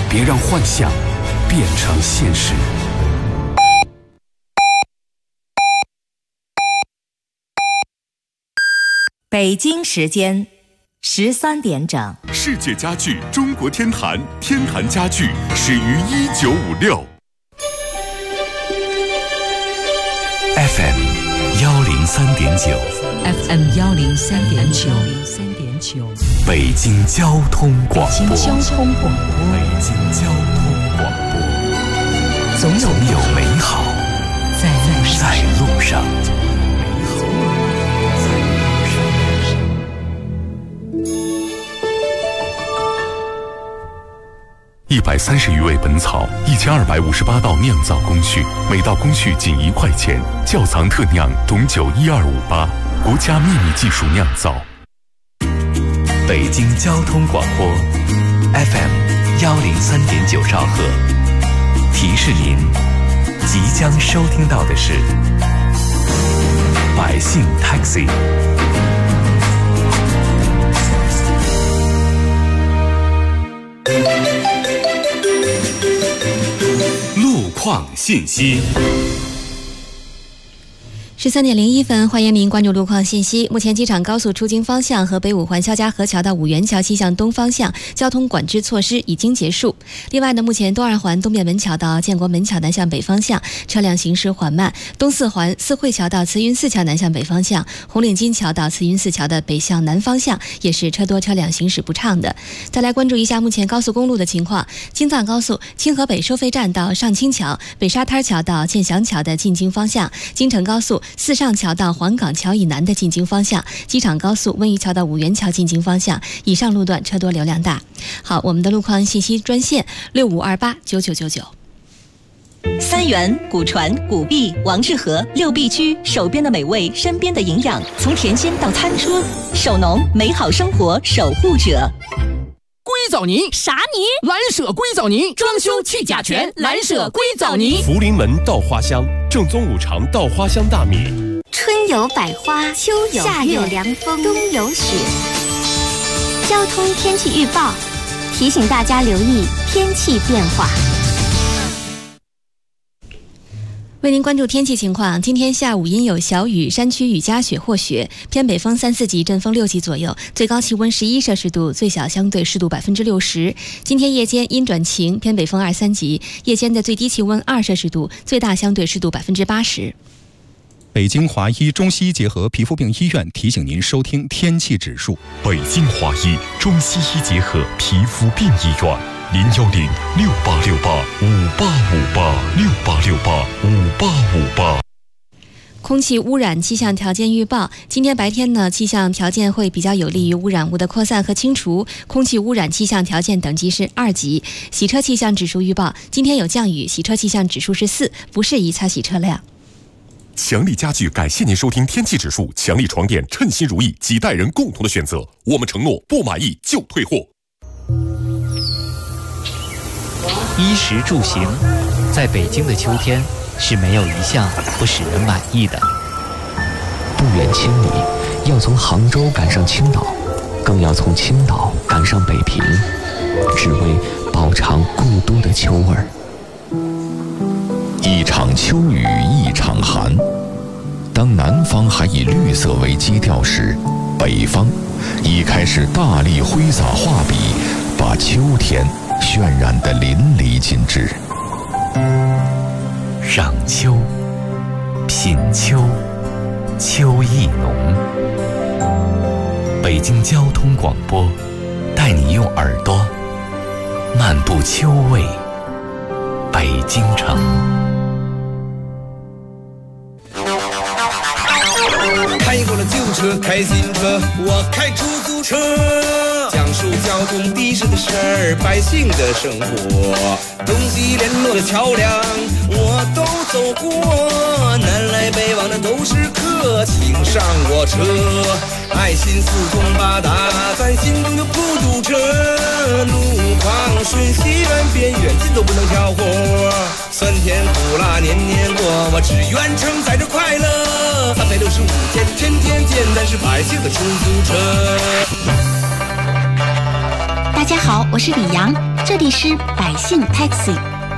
别让幻想变成现实。 北京时间13点整。 世界家具中国天坛，天坛家具始于1956。 FM 103.9 FM 103.9 北京交通广播。 北京交通广播。 总有美好在路上。130余味本草，1258道酿造工序，每道工序仅1块钱。窖藏特酿董酒12588，国家秘密技术酿造。北京交通广播 FM 103.9兆赫，提示您即将收听到的是百姓 Taxi。路况信息。 13点01分，欢迎您关注路况信息。目前机场高速出京方向和北五环肖家河桥到五元桥西向东方向交通管制措施已经结束。另外呢，目前东二环东便门桥到建国门桥南向北方向车辆行驶缓慢，东四环四惠桥到慈云寺桥南向北方向，红领巾桥到慈云寺桥的北向南方向也是车多车辆行驶不畅的。再来关注一下目前高速公路的情况。京藏高速清河北收费站到上清桥、北沙滩桥到建祥桥的进京方向，京承高速四上桥到黄岗桥以南的进京方向，机场高速温榆桥到五元桥进京方向，以上路段车多流量大。好，我们的路况信息专线65289999。 三元、古传、古壁、王致和六必居，手边的美味，身边的营养，从甜心到餐桌，手农美好生活守护者。 硅藻泥啥泥？ 蓝舍硅藻泥，装修去甲醛，蓝舍硅藻泥。 福临门稻花香，正宗五常稻花香大米。 春有百花，秋有夏有凉风，冬有雪。交通天气预报提醒大家留意天气变化。 为您关注天气情况，今天下午阴有小雨，山区雨夹雪或雪，偏北风3、4级，阵风6级左右，最高气温11摄氏度，最小相对湿度60%。今天夜间阴转晴，偏北风2、3级，夜间的最低气温2摄氏度，最大相对湿度80%。 北京华医中西医结合皮肤病医院提醒您收听天气指数。 北京华医中西医结合皮肤病医院，0106868585858，686858。 空气污染气象条件预报，今天白天呢，气象条件会比较有利于污染物的扩散和清除，空气污染气象条件等级是2级。洗车气象指数预报，今天有降雨，洗车气象指数是4，不适宜擦洗车辆。 强力家具感谢您收听天气指数，强力床垫称心如意，几代人共同的选择，我们承诺不满意就退货。 衣食住行，在北京的秋天是没有一项不使人满意的。 不远千里，要从杭州赶上青岛，更要从青岛赶上北平，只为饱尝故都的秋味儿。 一场秋雨一场寒，当南方还以绿色为基调时，北方已开始大力挥洒画笔，把秋天渲染得淋漓尽致。 赏秋，品秋，秋意浓。北京交通广播带你用耳朵漫步秋味北京城。 开过了旧车，开新车，我开出租车，讲述交通的士的事儿，百姓的生活，东西联络的桥梁我都走过，南来北往的都是客，请上我车，爱心四通八达，咱心中有孤独车，路况顺西远边远近都不能挑活，酸甜苦辣年年过，我只愿承载着快乐，365天天天见，咱是百姓的出租车。 大家好，我是李阳，这里是百姓 Taxi。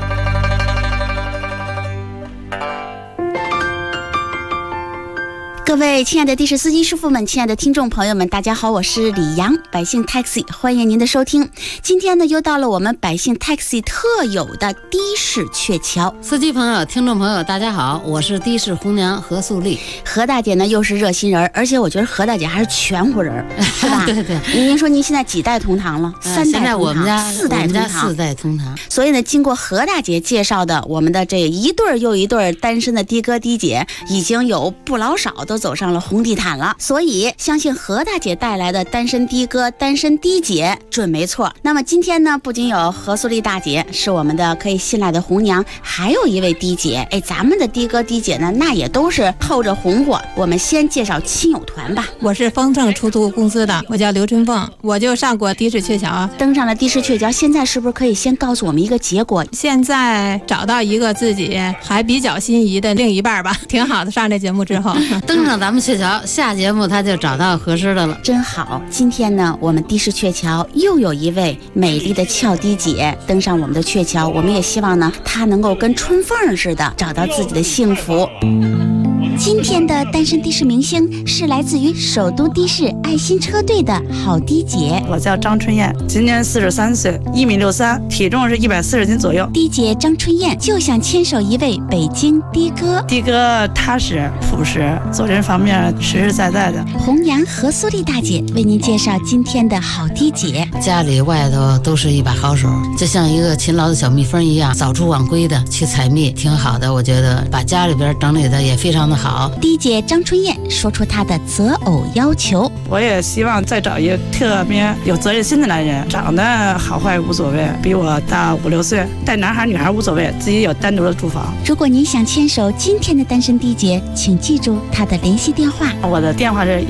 各位亲爱的的士司机师傅们，亲爱的听众朋友们，大家好，我是李阳，百姓 Taxi， 欢迎您的收听。今天呢，又到了我们百姓 Taxi 特有的的士鹊桥。 司机朋友、听众朋友，大家好，我是的士红娘何素丽。 何大姐呢，又是热心人，而且我觉得何大姐还是全乎人，是吧？ 对对。 您说您现在几代同堂了？3代同堂， 现在我们家 4代同堂， 4代同堂。 所以呢，经过何大姐介绍的，我们的这一对又一对单身的的哥的姐，已经有不老少都走上了红地毯了。所以相信何大姐带来的单身的哥、单身的姐准没错。那么今天呢，不仅有何素丽大姐是我们的可以信赖的红娘，还有一位的姐。哎，咱们的的哥的姐呢，那也都是透着红火。我们先介绍亲友团吧。 我是丰盛出租公司的，我叫刘春凤，我就上过的士鹊桥， 登上了的士鹊桥。现在是不是可以先告诉我们一个结果？ 现在找到一个自己还比较心仪的另一半吧，挺好的。上这节目之后， 登上咱们鹊桥，下节目他就找到合适的了， 真好。今天呢，我们的士鹊桥又有一位美丽的俏的姐登上我们的鹊桥，我们也希望呢，她能够跟春凤似的找到自己的幸福。今天的单身的士明星是来自于首都的士爱心车队的好的姐。 我叫张春燕，今年43岁，1.63米，体重是140斤左右。 的姐张春燕就想牵手一位北京的哥， 的哥踏实朴实，做人方面实实在在的。 红娘何素丽大姐为您介绍今天的好的姐。 家里外头都是一把好手，就像一个勤劳的小蜜蜂一样，早出晚归的去采蜜，挺好的。我觉得把家里边整理的也非常的好。 的姐张春燕说出她的择偶要求， 我也希望再找一个特别有责任心的男人，长得好坏无所谓，比我大5、6岁，带男孩女孩无所谓，自己有单独的住房。 如果您想牵手今天的单身的姐，请记住她的联系电话。 我的电话是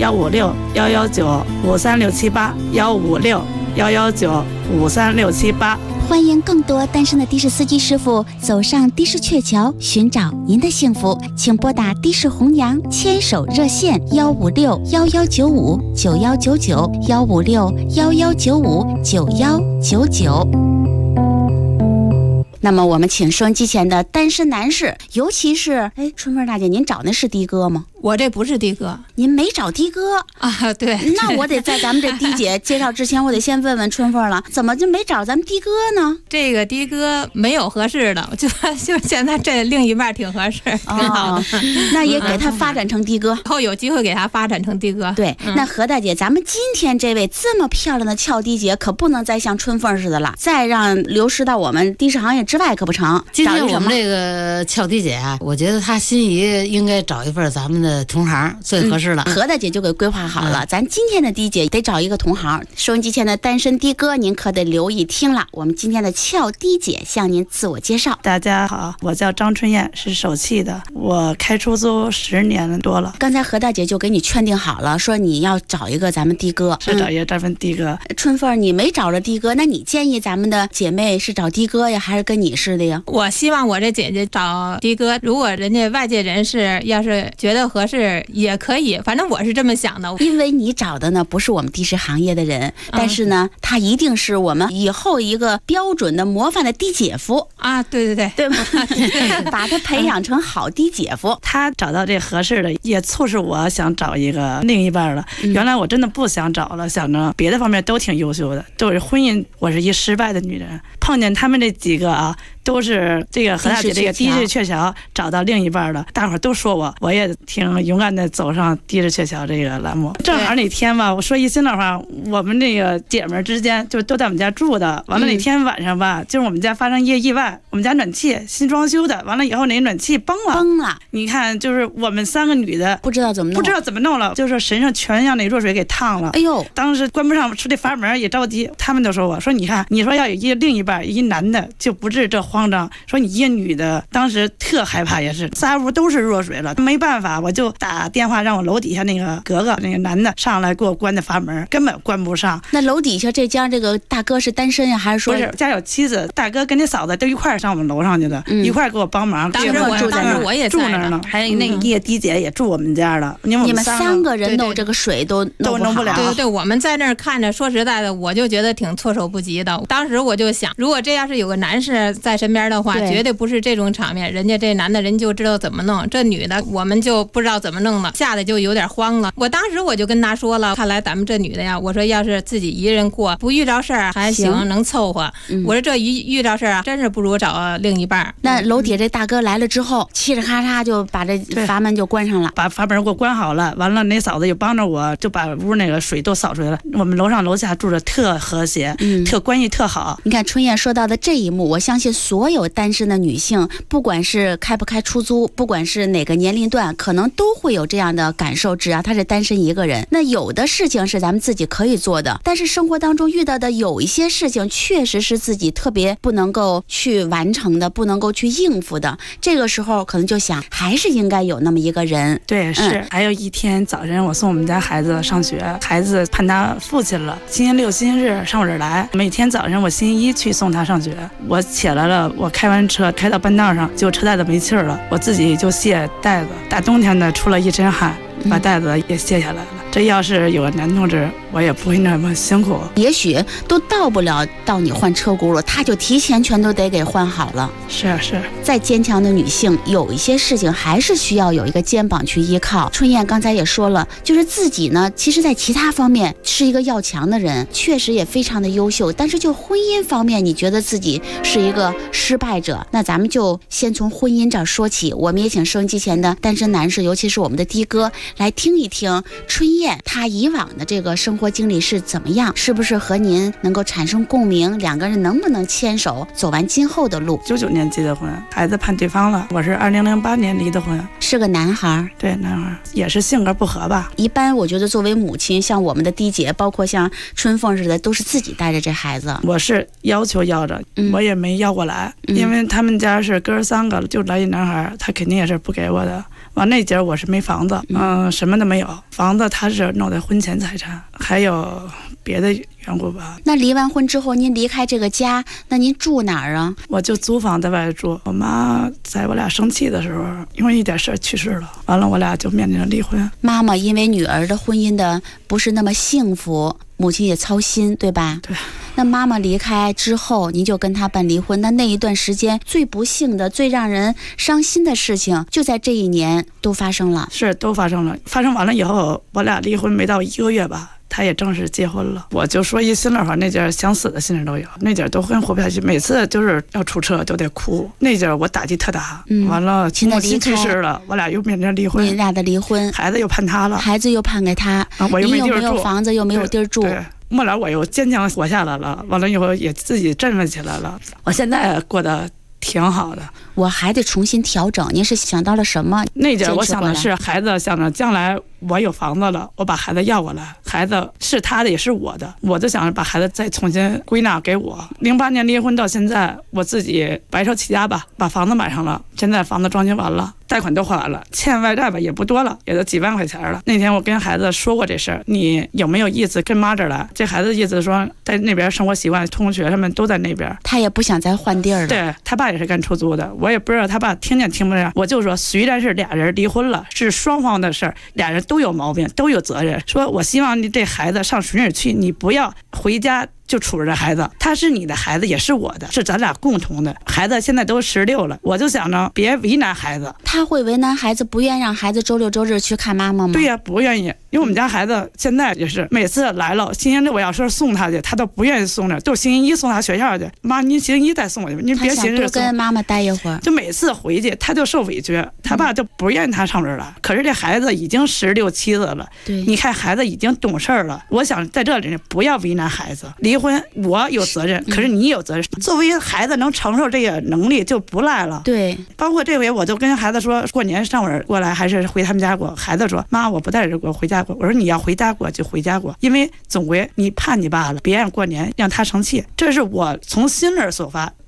156-119-53678，156-119-53678。 欢迎更多单身的的士司机师傅走上的士鹊桥，寻找您的幸福，请拨打的士红娘牵手热线156-1195-9199，156-1195-9199。那么我们请收音机前的单身男士，尤其是春凤大姐，您找那是的哥吗？ 我这不是的哥。 您没找的哥啊？对。 那我得在咱们这的姐介绍之前，我得先问问春凤了，怎么就没找咱们的哥呢？ 这个的哥没有合适的，就现在这另一半挺合适，挺好的。 那也给他发展成的哥， 以后有机会给他发展成的哥。 对，那何大姐，咱们今天这位这么漂亮的俏的姐，可不能再像春凤似的了，再让流失到我们的士行业之外可不成。 今天我们这个俏的姐啊，我觉得她心仪应该找一份咱们的同行最合适了。 何大姐就给规划好了，咱今天的的姐得找一个同行。收音机前的单身的哥，您可得留意听了。我们今天的俏的姐向您自我介绍。 大家好，我叫张春燕，是首汽的，我开出租10年多了。 刚才何大姐就给你劝定好了，说你要找一个咱们的哥， 是找一个咱们的哥。 春凤，你没找着的哥，那你建议咱们的姐妹是找的哥呀，还是跟你似的呀？ 我希望我这姐姐找的哥，如果人家外界人士要是觉得合适也可以，反正我是这么想的。 因为你找的呢不是我们的士行业的人，但是呢他一定是我们以后一个标准的模范的的姐夫啊。对对对， 对吗？把他培养成好的姐夫。 他找到这合适的，也促使我想找一个另一半了。原来我真的不想找了，想着别的方面都挺优秀的，都是婚姻，我是一失败的女人。碰见他们这几个啊，都是这个何大姐这个的士鹊桥找到另一半了，大伙儿都说我也挺勇敢的走上的士鹊桥这个栏目。正好那天吧，我说一心的话，我们这个姐们之间就都在我们家住的，完了那天晚上吧，就是我们家发生一个意外，我们家暖气新装修的，完了以后那暖气崩了。你看，就是我们3个女的不知道怎么弄了，就是身上全让那热水给烫了。 哎呦， 当时关不上出这阀门也着急，他们就说我说你看，你说要有另一半一男的就不至这慌张，说你一个女的，当时特害怕，也是3屋都是热水了，没办法，我就就打电话让我楼底下那个格格那个男的上来给我关的阀门，根本关不上。 那楼底下这家这个大哥是单身呀，还是说不是家有妻子？大哥跟你嫂子都一块上我们楼上去的，一块给我帮忙。 当时我也住那儿呢，还有那个叶迪姐也住我们家了。你们3个人弄这个水都弄不了。 对，我们在那儿看着，说实在的，我就觉得挺措手不及的。当时我就想，如果这要是有个男士在身边的话，绝对不是这种场面。人家这男的人就知道怎么弄，这女的我们就不知道怎么弄了，吓得就有点慌了。我当时我就跟他说了，看来咱们这女的呀，我说要是自己一个人过，不遇着事儿还行，能凑合。我说这一遇着事儿啊，真是不如找另一半。 那楼底下这大哥来了之后，嘁哩咔嚓就把这阀门就关上了， 把阀门给我关好了。完了，那嫂子又帮着我，就把屋那个水都扫出来了。我们楼上楼下住着特和谐，特关系特好。 你看春燕说到的这一幕，我相信所有单身的女性，不管是开不开出租，不管是哪个年龄段，可能都会有这样的感受。只要她是单身一个人，那有的事情是咱们自己可以做的，但是生活当中遇到的有一些事情，确实是自己特别不能够去完成的，不能够去应付的。这个时候可能就想，还是应该有那么一个人。 对，是。还有一天早晨，我送我们家孩子上学，孩子盼他父亲了，星期六、星期日上我这儿来。每天早上我星期一去送他上学，我起来了，我开完车开到半道上，就车带子没气儿了，我自己就卸带子，大冬天的出了一身汗，把带子也卸下来了。这要是有个男同志，我也不会那么辛苦。 也许都到不了到你换车轱辘，他就提前全都得给换好了。 是。 再坚强的女性，有一些事情还是需要有一个肩膀去依靠。春燕刚才也说了，就是自己呢，其实在其他方面是一个要强的人，确实也非常的优秀，但是就婚姻方面，你觉得自己是一个失败者。那咱们就先从婚姻这儿说起，我们也请收音机前的单身男士，尤其是我们的的哥，来听一听春燕她以往的这个生活经历是怎么样，是不是和您能够产生共鸣，两个人能不能牵手走完今后的路。 99年结的婚，孩子判对方了，我是2008年离的婚， 是个男孩。 对，男孩，也是性格不合吧。 一般我觉得作为母亲，像我们的的姐，包括像春凤似的，都是自己带着这孩子。 我是要求要着，我也没要过来，因为他们家是哥3个，就来一男孩，他肯定也是不给我的。完那节我是没房子，什么都没有，房子他是弄的婚前财产，还有别的缘故吧。 那离完婚之后，您离开这个家，那您住哪儿啊？ 我就租房在外住。我妈在我俩生气的时候，因为一点事去世了，完了我俩就面临着离婚。 妈妈因为女儿的婚姻的不是那么幸福，母亲也操心，对吧？ 对。 那妈妈离开之后，您就跟她办离婚。那一段时间最不幸的、最让人伤心的事情，就在这一年都发生了。 是，都发生了。发生完了以后，我俩离婚没到1个月吧，他也正式结婚了。我就说一心里话，那点想死的心里都有，那点都很活不下去，每次就是要出车就得哭，那点我打击特大。完了母亲去世了，我俩又面临离婚。 你俩的离婚， 孩子又判他了， 孩子又判给他， 我又没地儿住， 你有没有房子，又没有地儿住。 末了我又坚强活下来了，完了以后也自己振奋起来了，我现在过得挺好的。 我还得重新调整，您是想到了什么？ 那点我想的是孩子，想着将来我有房子了，我把孩子要过来，孩子是他的也是我的，我就想把孩子再重新归纳给我。08年离婚到现在，我自己白手起家吧，把房子买上了，现在房子装修完了，贷款都还完了，欠外债吧也不多了，也就几万块钱了。那天我跟孩子说过这事儿，你有没有意思跟妈这儿来？这孩子意思说在那边生活习惯，同学他们都在那边， 他也不想再换地儿了。 对，他爸也是干出租的，我也不知道他爸听见听不见。我就说虽然是俩人离婚了，是双方的事儿，俩人都有毛病，都有责任。说我希望你这孩子上水里去，你不要回家就处着孩子，他是你的孩子也是我的，是咱俩共同的。孩子现在都16了，我就想着别为难孩子。 他会为难孩子，不愿让孩子周六周日去看妈妈吗？ 对呀，不愿意。因为我们家孩子现在也是每次来了，星期六我要说送他去，他都不愿意送着，都星期一送他学校去。妈，您星期一再送我去，您别星期日送。他想多跟妈妈待一会儿。 就每次回去他就受委屈，他爸就不愿意他上这儿来。可是这孩子已经16、17了， 对， 你看孩子已经懂事了。我想在这里不要为难孩子，离婚我有责任，可是你有责任。作为孩子能承受这个能力就不赖了。 对， 包括这回我就跟孩子说，过年上我这儿过来还是回他们家过。孩子说妈，我不在这儿过，回家过。我说你要回家过就回家过，因为总归你盼你爸了，别让过年让他生气。这是我从心里所发，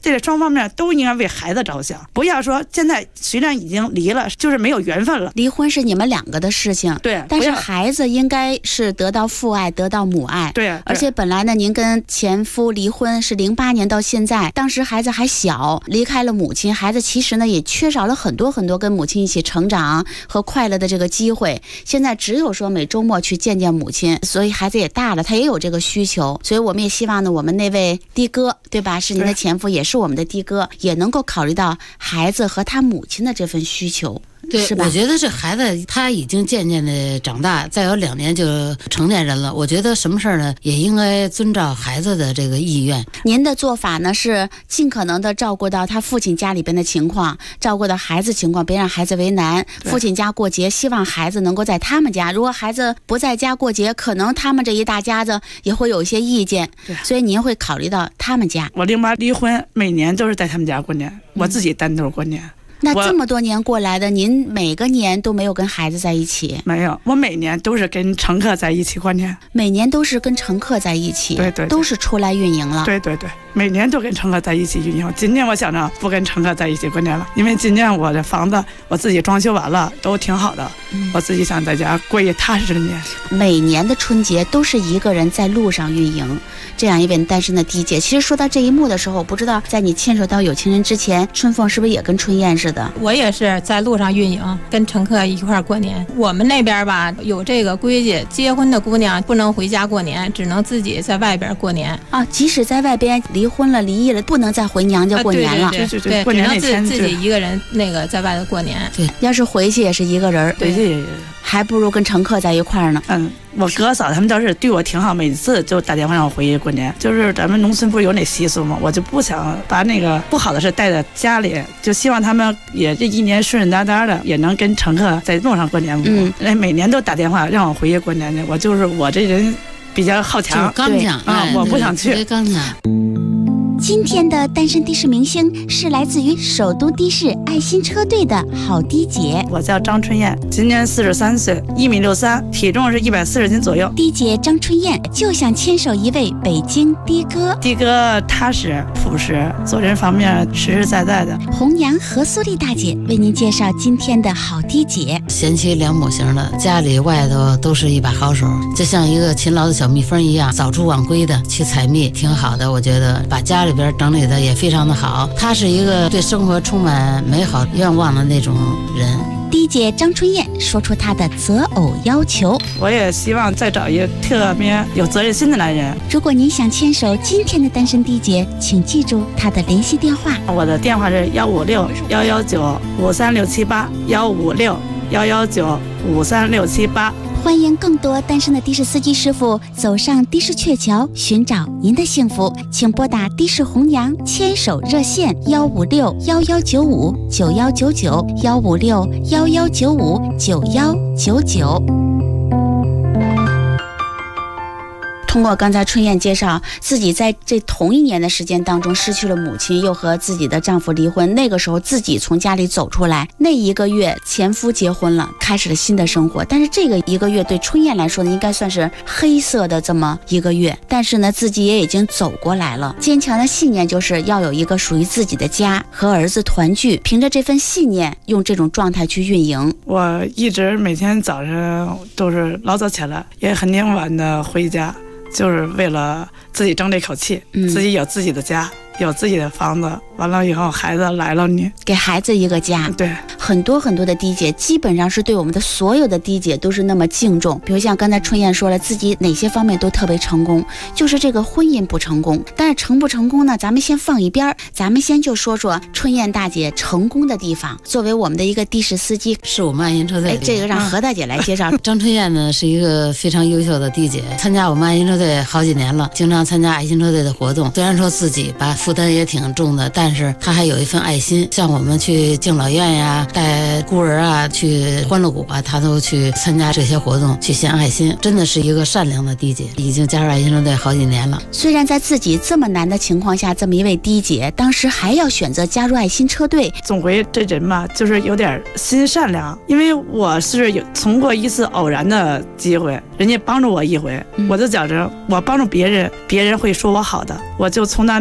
这双方面都应该为孩子着想，不要说现在虽然已经离了，就是没有缘分了。 离婚是你们两个的事情， 对， 但是孩子应该是得到父爱，得到母爱。 对， 而且本来呢，您跟前夫离婚是08年到现在，当时孩子还小，离开了母亲，孩子其实呢也缺少了很多很多跟母亲一起成长和快乐的这个机会。现在只有说每周末去见见母亲，所以孩子也大了，他也有这个需求。所以我们也希望呢，我们那位的哥，对吧？是您的前夫，也是我们的的哥，也能够考虑到孩子和他母亲的这份需求。 对，我觉得这孩子他已经渐渐的长大，再有2年就成年人了。我觉得什么事儿呢，也应该遵照孩子的这个意愿。 您的做法呢是尽可能的照顾到他父亲家里边的情况，照顾到孩子情况，别让孩子为难。父亲家过节，希望孩子能够在他们家。如果孩子不在家过节，可能他们这一大家子也会有一些意见，所以您会考虑到他们家。 我08离婚，每年都是在他们家过年，我自己单独过年。 那这么多年过来的，您每个年都没有跟孩子在一起？ 没有，我每年都是跟乘客在一起过年。 每年都是跟乘客在一起？ 对， 都是出来运营了。 对，每年都跟乘客在一起运营。今年我想着不跟乘客在一起过年了，因为今年我的房子我自己装修完了，都挺好的，我自己想在家过一踏实的年。 每年的春节都是一个人在路上运营，这样一位单身的的姐。其实说到这一幕的时候，我不知道在你牵手到有情人之前，春凤是不是也跟春燕似的？ 我也是在路上运营，跟乘客一块过年。我们那边吧有这个规矩，结婚的姑娘不能回家过年，只能自己在外边过年啊。即使在外边离婚了、离异了，不能再回娘家过年了。 对，过年那天自己一个人那个在外头过年。 对，要是回去也是一个人， 对， 还不如跟乘客在一块儿呢。 我哥嫂他们倒是对我挺好，每次就打电话让我回去过年。就是咱们农村不是有那习俗吗？我就不想把那个不好的事带在家里，就希望他们也这一年顺顺当当的，也能跟乘客在路上过年。每年都打电话让我回去过年去。我这人比较好强， 刚强啊，我不想去。 刚强。 今天的单身的士明星是来自于首都的士爱心车队的好的姐。 我叫张春燕，今年43岁，1.63米，体重是140斤左右。 的姐张春燕就想牵手一位北京的哥。 的哥踏实朴实，做人方面实实在在的。 弘阳何苏丽大姐为您介绍今天的好的姐。 贤妻良母型的，家里外头都是一把好手，就像一个勤劳的小蜜蜂一样，早出晚归的去采蜜，挺好的。我觉得把家里边整理的也非常的好，她是一个对生活充满美好愿望的那种人。 的姐张春燕说出她的择偶要求： 我也希望再找一个特别有责任心的男人。 如果您想牵手今天的单身的姐，请记住她的联系电话。 我的电话是156-119-53678，156-119-53678。 欢迎更多单身的的士司机师傅走上的士鹊桥，寻找您的幸福。请拨打的士弘阳牵手热线156-1195-9199，156-1195-9199。通过刚才春燕介绍，自己在这同一年的时间当中失去了母亲，又和自己的丈夫离婚。那个时候自己从家里走出来，那一个月前夫结婚了，开始了新的生活。但是这个一个月对春燕来说呢，应该算是黑色的这么一个月。但是呢，自己也已经走过来了。坚强的信念就是要有一个属于自己的家，和儿子团聚。凭着这份信念，用这种状态去运营。 我一直每天早上都是老早起来，也很挺晚的回家。就是为了自己争这口气，自己有自己的家，有自己的房子，完了以后孩子来了，你给孩子一个家。 对， 很多很多的的姐基本上是对我们的所有的的姐都是那么敬重。比如像刚才春燕说了，自己哪些方面都特别成功，就是这个婚姻不成功。但是成不成功呢，咱们先放一边，咱们先就说说春燕大姐成功的地方。作为我们的一个的士司机， 是我们爱心车队， 这个让何大姐来介绍。 张春燕呢是一个非常优秀的的姐，参加我们爱心车队好几年了，经常参加爱心车队的活动。虽然说自己把负担也挺重的，但是她还有一份爱心，像我们去敬老院呀、带孤儿啊、去欢乐谷啊，她都去参加这些活动，去献爱心，真的是一个善良的的姐，已经加入爱心车队好几年了。 虽然在自己这么难的情况下，这么一位的姐当时还要选择加入爱心车队， 总归这人嘛，就是有点心善良。因为我是有从过一次偶然的机会，人家帮助我一回，我就觉着我帮助别人，别人会说我好的，我就从他那个一个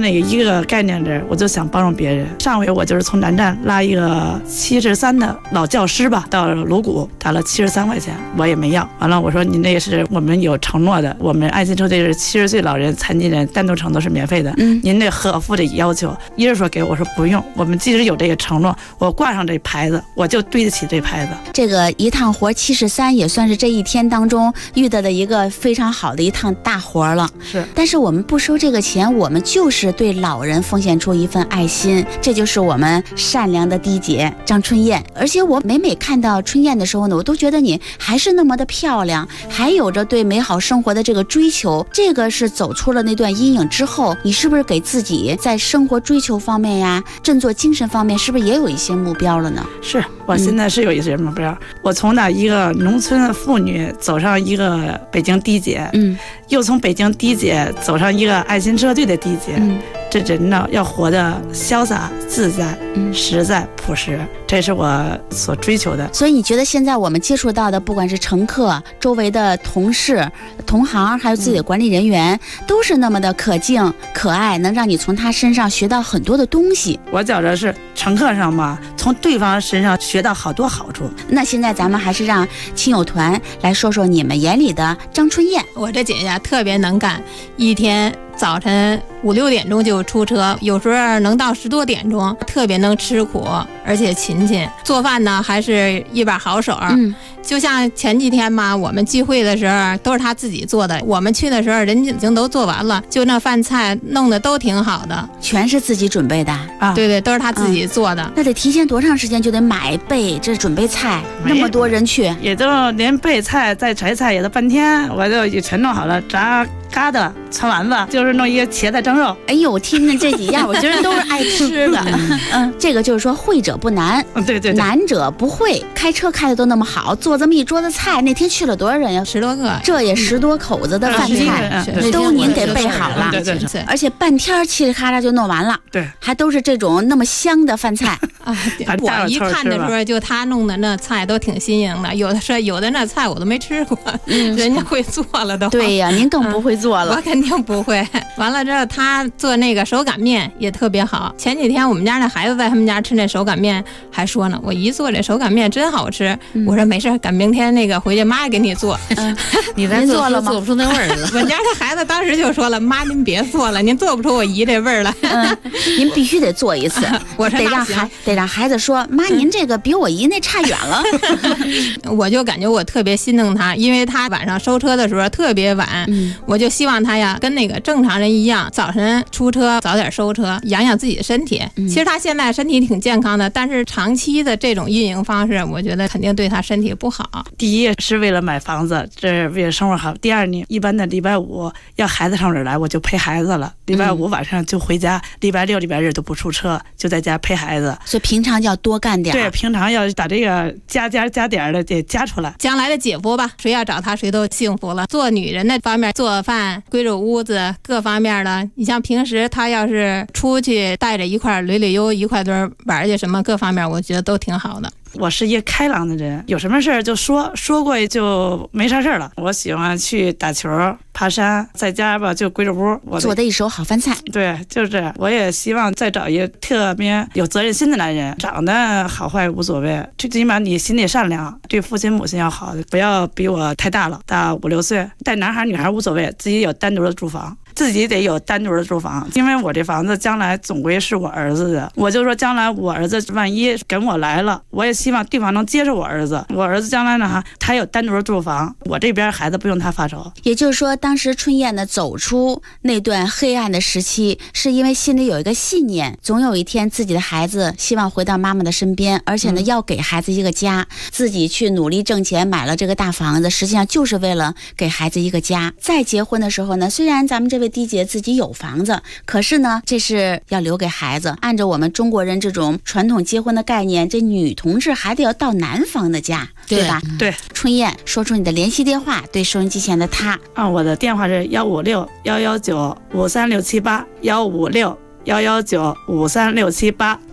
个概念这，我就想帮助别人。上回我就是从南站拉一个73的老教师吧，到鲁谷打了73块钱，我也没要。完了我说你那是我们有承诺的，我们爱心车队是70岁老人、残疾人单独乘都是免费的，您这合乎这要求。一人说给我说不用，我们即使有这个承诺，我挂上这牌子，我就对得起这牌子。 这个一趟活73也算是这一天当中遇到的一个非常好的一趟大活了。 是， 但是我们不收这个钱，我们就是对老人奉献出一份爱心，这就是我们善良的滴姐张春燕。而且我每看到春燕的时候呢，我都觉得你还是那么的漂亮，还有着对美好生活的这个追求。这个是走出了那段阴影之后，你是不是给自己在生活追求方面呀，振作精神方面，是不是也有一些目标了呢？ 是，我现在是有一些目标。我从那一个农村妇女走上一个北京滴姐，又从北京滴姐走上一个爱心车队的滴姐。这人呢要活得潇洒自在、实在朴实，这是我所追求的。 所以你觉得现在我们接触到的，不管是乘客、周围的同事、同行，还有自己的管理人员，都是那么的可敬可爱，能让你从他身上学到很多的东西。 我觉着是乘客上嘛，从对方身上学到好多好处。 那现在咱们还是让亲友团来说说你们眼里的张春燕。 我这姐姐特别能干，一天早晨5、6点钟就出车，有时候能到10多点钟，特别能吃苦，而且勤勤。做饭呢还是一把好手。就像前几天嘛，我们聚会的时候都是她自己做的，我们去的时候人家已经都做完了，就那饭菜弄得都挺好的， 全是自己准备的啊。对对，都是她自己做的。 那得提前多长时间就得买备这准备菜？那么多人去， 也都连备菜再摘菜也都半天，我就也全弄好了，炸疙瘩、汆丸子，就是弄一个茄子蒸肉。 哎呦，我听听这几样，我觉得都是爱吃的。这个就是说会者不难， 对， 难者不会。开车开的都那么好，做这么一桌子菜，那天去了多少人呀 ？10多个， 这也10多口子的饭菜，都您给备好了。 对， 而且半天嘁里咔嚓就弄完了。 对， 还都是这种那么香的饭菜。 我一看的时候，就他弄的那菜都挺新颖的，有的那菜我都没吃过，人家会做了都。 对呀，您更不会做了。 我肯定不会。完了之后，他做那个手擀面也特别好。前几天我们家那孩子在他们家吃那手擀面，还说呢，我姨做这手擀面真好吃。我说没事，赶明天那个回去妈给你做。 你再做了吗？做不出那味儿了。 我们家这孩子当时就说了，妈您别做了，您做不出我姨这味儿来。 您必须得做一次。 我说得让孩子说，妈您这个比我姨那差远了。 我就感觉我特别心疼他，因为他晚上收车的时候特别晚，我就希望他呀跟那个正常人一样，早晨出车早点收车，养养自己的身体。其实他现在身体挺健康的，但是长期的这种运营方式，我觉得肯定对他身体不好。 第一是为了买房子，这是为了生活好。第二呢，一般的礼拜5要孩子上这儿来，我就陪孩子了。礼拜5晚上就回家，礼拜6、礼拜日都不出车，就在家陪孩子。 所以平常要多干点。 对，平常要把这个加点的得加出来。 将来的姐夫吧，谁要找他谁都幸福了。做女人的方面，做饭、归置屋子各方面的，你像平时他要是出去带着一块旅游，一块堆玩去什么，各方面我觉得都挺好的。 我是一个开朗的人，有什么事儿就说过就没啥事儿了。我喜欢去打球、爬山，在家吧就归着屋。我做的一手好饭菜。 对，就是这样。我也希望再找一个特别有责任心的男人，长得好坏无所谓，最起码你心里善良，对父亲母亲要好，不要比我太大了，大5、6岁。带男孩女孩无所谓，自己有单独的住房。自己得有单独的住房，因为我这房子将来总归是我儿子的。我就说将来我儿子万一跟我来了，我也希望对方能接受我儿子。我儿子将来呢，他有单独的住房，我这边孩子不用他发愁。 也就是说，当时春燕呢走出那段黑暗的时期，是因为心里有一个信念，总有一天自己的孩子希望回到妈妈的身边，而且呢要给孩子一个家，自己去努力挣钱买了这个大房子，实际上就是为了给孩子一个家。再结婚的时候呢，虽然咱们这位滴姐自己有房子，可是呢这是要留给孩子。按照我们中国人这种传统结婚的概念，这女同志还得要到男方的家，对吧？ 对。 春燕，说出你的联系电话，对收音机前的他。 我的电话是156-119-53678，156-119-53678。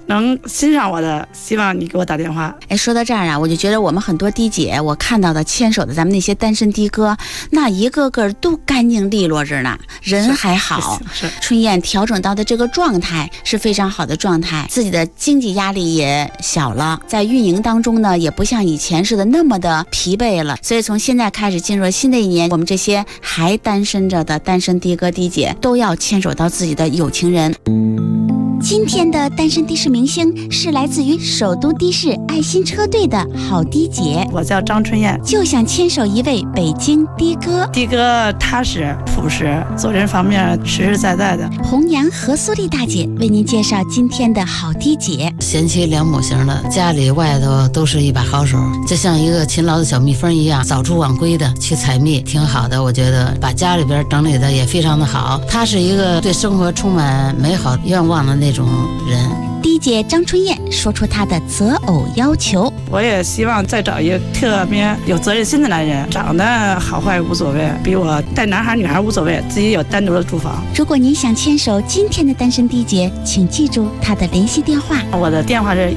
能欣赏我的，希望你给我打电话。 说到这儿啊，我就觉得我们很多的姐，我看到的牵手的咱们那些单身的哥，那一个个都干净利落着呢，人还好。春燕调整到的这个状态是非常好的状态，自己的经济压力也小了，在运营当中呢，也不像以前似的那么的疲惫了。所以从现在开始进入了新的一年，我们这些还单身着的单身的哥的姐都要牵手到自己的有情人。 今天的单身的士明星是来自于首都的士爱心车队的好的姐， 我叫张春燕， 就想牵手一位北京的哥。 的哥踏实朴实，做人方面实实在在的。 红娘何苏丽大姐为您介绍今天的好的姐， 贤妻良母型的，家里外头都是一把好手，就像一个勤劳的小蜜蜂一样，早出晚归的去采蜜，挺好的。我觉得把家里边整理的也非常的好，她是一个对生活充满美好愿望的那种人。 的姐张春燕说出她的择偶要求， 我也希望再找一个特别有责任心的男人，长得好坏无所谓，比我带男孩女孩无所谓，自己有单独的住房。 如果您想牵手今天的单身的姐，请记住她的联系电话， 我的电话是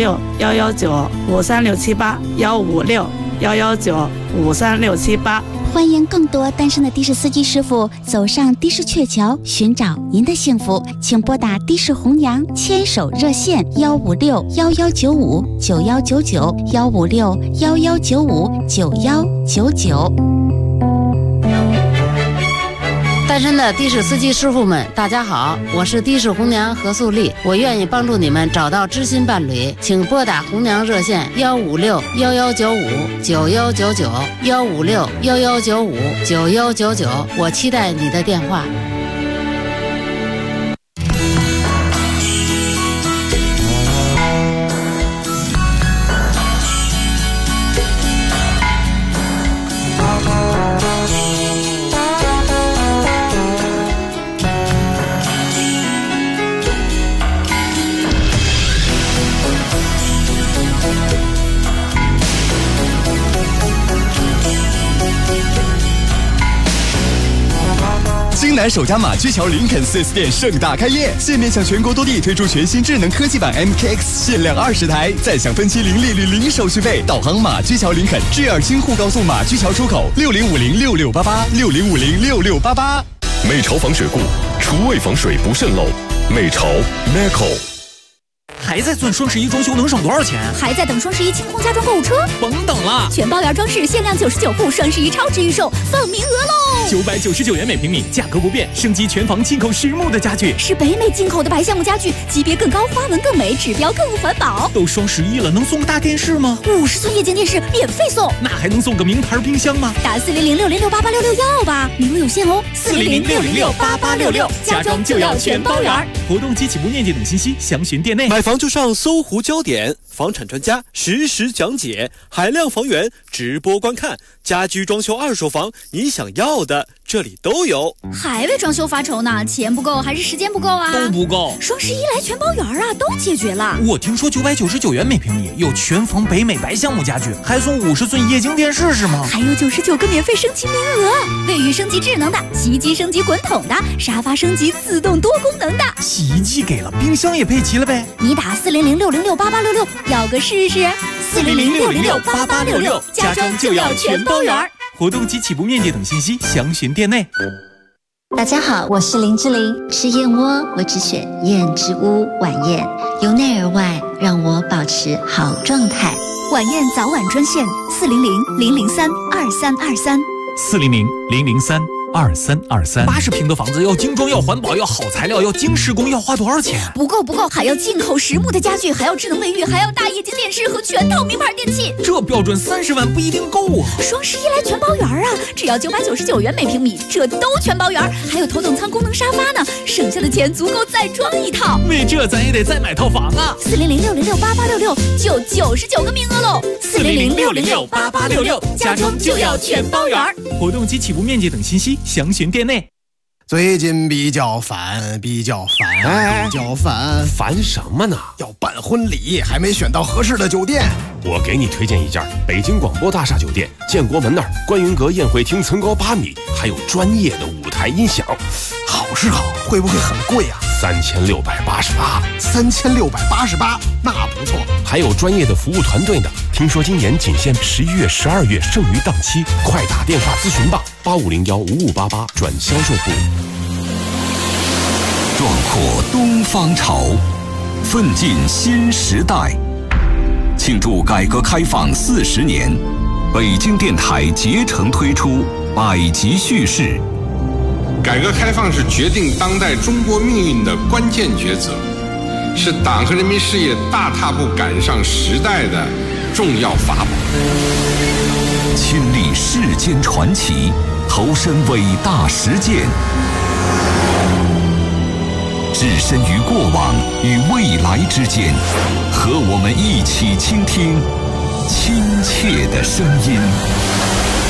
156-119-53678，156-119-53678。 欢迎更多单身的的士司机师傅走上的士鹊桥，寻找您的幸福，请拨打的士红娘牵手热线156-1195-9199，156-1195-9199。 单身的的士司机师傅们，大家好，我是的士红娘何素丽，我愿意帮助你们找到知心伴侣，请拨打红娘热线156-1195-9199，156-1195-9199，我期待你的电话。 京南首家马驹桥林肯 4S 店盛大开业，现面向全国多地推出全新智能科技版 MKX， 限量20台，再享分期零利率零手续费。导航马驹桥林肯，G2京沪高速马驹桥出口，60506688，60506688。 美潮防水固，厨卫防水不渗漏。美潮 Meco。 还在算双11装修能省多少钱？ 还在等双11清空家装购物车？ 甭等了， 全包圆装饰限量99户，双11超值预售，放名额喽 ！999元每平米，价格不变，升级全房进口实木的家具， 是北美进口的白橡木家具，级别更高，花纹更美，指标更环保。 都双11了，能送个大电视吗 ？50寸液晶电视免费送， 那还能送个名牌冰箱吗？ 打400-606-8866要吧，名额有限哦，400-606-8866， 家装就要全包圆。活动及起步面积等信息详询店内。 买房就上搜狐焦点，房产专家实时讲解，海量房源直播观看，家居装修二手房，你想要的这里都有。 还为装修发愁呢？钱不够还是时间不够啊？ 都不够。 双11来全包圆啊，都解决了。 我听说999元每平米有全房北美白橡木家具，还送50寸液晶电视是吗？ 还有99个免费升级名额，卫浴升级智能的，洗衣机升级滚筒的，沙发升级自动多功能的。 洗衣机给了，冰箱也配齐了呗？ 你打400-606-8866要个试试，400-606-8866，家装就要全包圆。 活动及起步面积等信息详询店内。 大家好，我是林志玲。吃燕窝我只选燕之屋晚宴，由内而外让我保持好状态。 晚宴早晚专线400-003-2323 400-003-2323。80平的房子要精装，要环保，要好材料，要精施工，要花多少钱？ 不够，还要进口实木的家具，还要智能卫浴，还要大液晶电视和全套名牌电器。 这标准30万不一定够啊！ 双11来全包圆啊，只要999元每平米，这都全包圆，还有头等舱功能沙发呢，省下的钱足够再装一套。 为这咱也得再买套房啊 ！400-606-8866就99个名额喽！400-606-8866，家装就要全包圆。 活动及起步面积等信息详询店内。 最近比较烦， 烦什么呢？ 要办婚礼，还没选到合适的酒店。 我给你推荐一家北京广播大厦酒店，建国门那儿观云阁宴会厅层高8米，还有专业的舞台音响。 好是好，会不会很贵啊？ 3688，那不错。 还有专业的服务团队呢。听说今年仅限11月、12月剩余档期，快打电话咨询吧，85015588转销售部。 壮阔东方潮，奋进新时代。庆祝改革开放40年，北京电台竭诚推出百集叙事。 改革开放是决定当代中国命运的关键抉择，是党和人民事业大踏步赶上时代的重要法宝。 亲历世间传奇，投身伟大实践，置身于过往与未来之间，和我们一起倾听亲切的声音。